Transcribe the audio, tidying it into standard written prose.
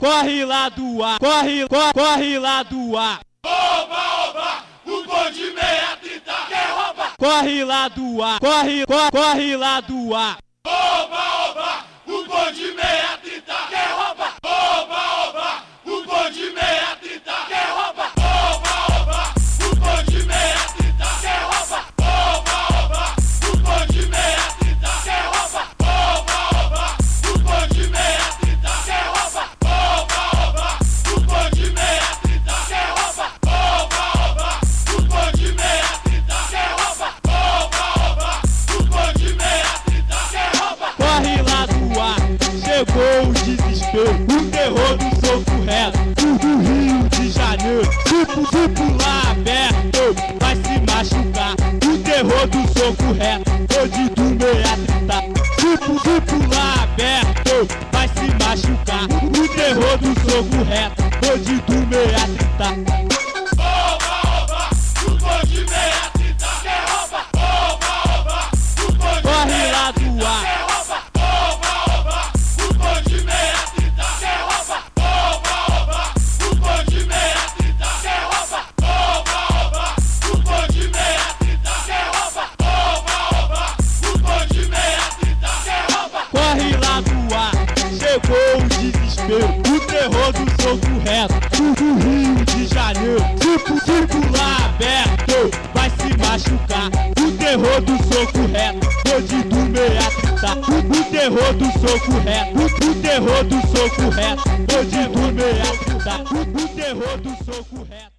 corre lá do ar, corre lá do ar. Oba, oba, o bonde 630 quer roubar. Corre lá do ar, corre lá do ar. Oba, oba, o bonde 630 quer roubar. Oba, oba, o bonde 630 quer roubar. Oba, oba, o bonde 630 quer roubar. Oba, oba, o bonde 630 quer roubar. Oba, oba, o bonde 630 quer roubar. Oba, oba, o bonde 630 quer roubar. Oba, oba, o bonde 630 quer roubar. Oba, oba, o bonde 630 quer roubar. Corre lá do ar, chegou o desespero, o terror do soco reto, do Rio de Janeiro, tipo lá aberto, vai se machucar, o terror do soco reto, hoje do 630, tipo lá aberto, vai se machucar, o terror do soco reto, hoje do 630. Oba, oba, o bonde 630 quer roubar. Oba, oba, o bonde Corre lá do ar, quer roubar. Oba, oba, o bonde 630 quer roubar. Oba, oba, o bonde 630 quer roubar. Oba, oba, o bonde 630 quer roubar. Oba, oba, o bonde 630 quer roubar. corre lá do ar, chegou o desespero, o terror do soco reto, do Rio de Janeiro, tipo lá aberto, vai se machucar, o terror do soco reto, hoje do 630, o terror do soco reto, o terror do soco reto, hoje do 630, o terror do soco reto.